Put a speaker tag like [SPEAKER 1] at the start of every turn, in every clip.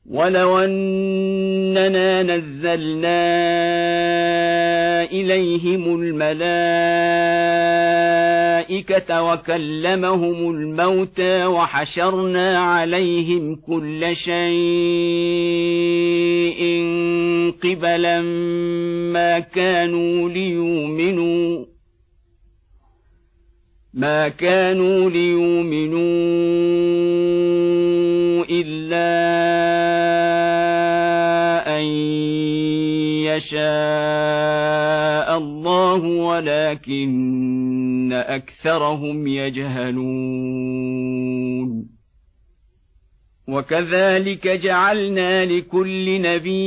[SPEAKER 1] ولو أننا نزلنا إليهم الملائكة وكلمهم الموتى وحشرنا عليهم كل شيء قبلا ما كانوا ليؤمنوا إلا أن يشاء الله ولكن أكثرهم يجهلون. وكذلك جعلنا لكل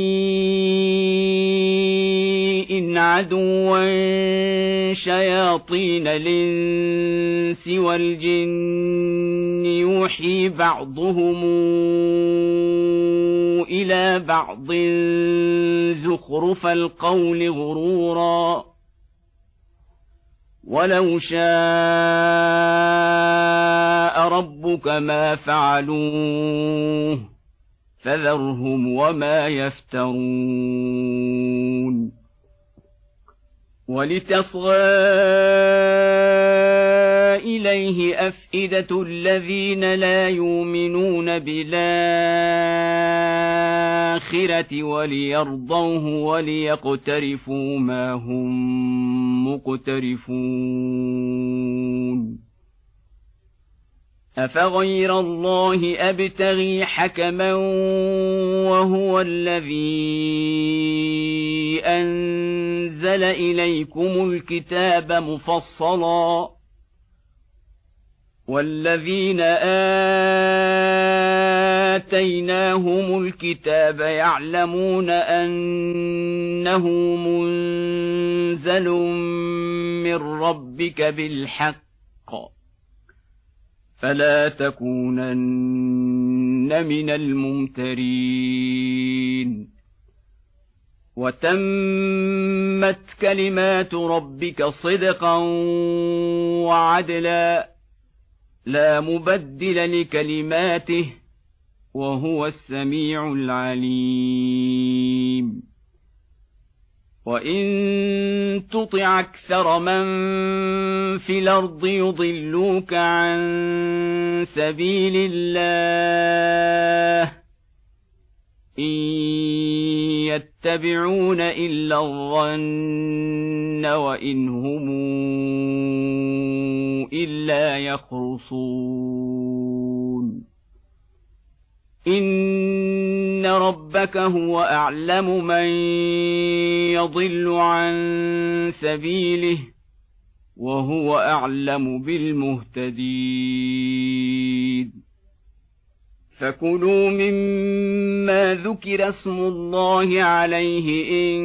[SPEAKER 1] نبي عدوا شياطين الإنس والجن يوحي بعضهم إلى بعض زخرف القول غرورا ولو شاء ربك ما فعلوه فذرهم وما يفترون. ولتصغى إليه أفئدة الذين لا يؤمنون بالآخرة وليرضوه وليقترفوا ما هم مقترفون. أفغير الله أبتغي حكما وهو الذي أنزل إليكم الكتاب مفصلا والذين آتيناهم الكتاب يعلمون أنه منزل من ربك بالحق فلا تكونن من الممترين. وتمت كلمات ربك صدقا وعدلا لا مبدل لكلماته وهو السميع العليم. وإن تطع أكثر من في الأرض يضلوك عن سبيل الله إن يتبعون إلا الظن وإن هم إلا يخرصون. إن ربك هو أعلم من يضل عن سبيله وهو أعلم بالمهتدين. فكلوا مما ذكر اسم الله عليه إن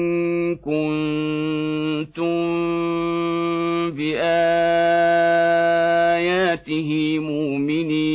[SPEAKER 1] كنتم بآياته مؤمنين